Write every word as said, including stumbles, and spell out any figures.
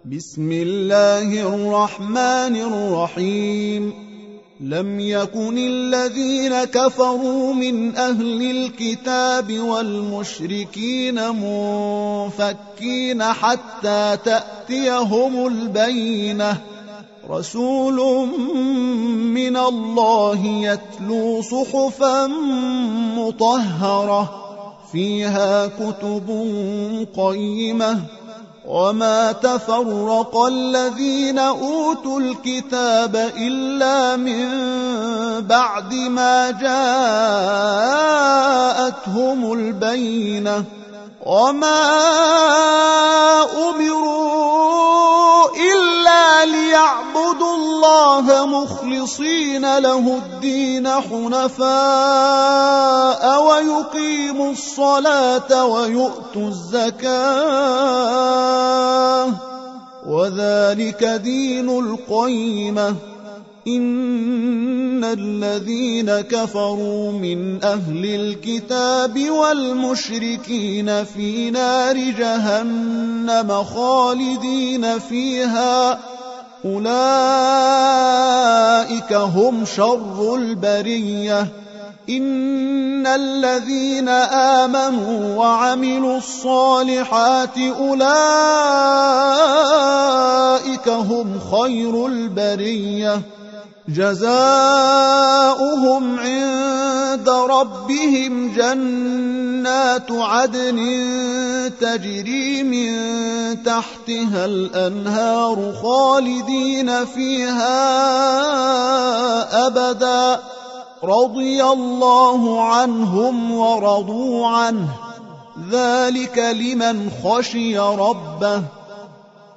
بسم الله الرحمن الرحيم لم يكن الذين كفروا من أهل الكتاب والمشركين منفكين حتى تأتيهم البينة رسول من الله يتلو صحفا مطهرة فيها كتب قيمة وما تفرق الذين أوتوا الكتاب إلا من بعد ما جاءتهم البينة وما أمروا إلا ليعبدوا الله مخلصين له الدين حنفاء ويقيموا الصلاة ويؤتوا الزكاة وذلك دين القيمة إن الذين كفروا من أهل الكتاب والمشركين في نار جهنم خالدين فيها أولئك هم شر البرية إن الذين آمنوا وعملوا الصالحات أولئك هم خير البرية جزاؤهم عند ربهم جنات عدن تجري من تحتها الأنهار خالدين فيها أبدا رضي الله عنهم ورضوا عنه ذلك لمن خشي ربه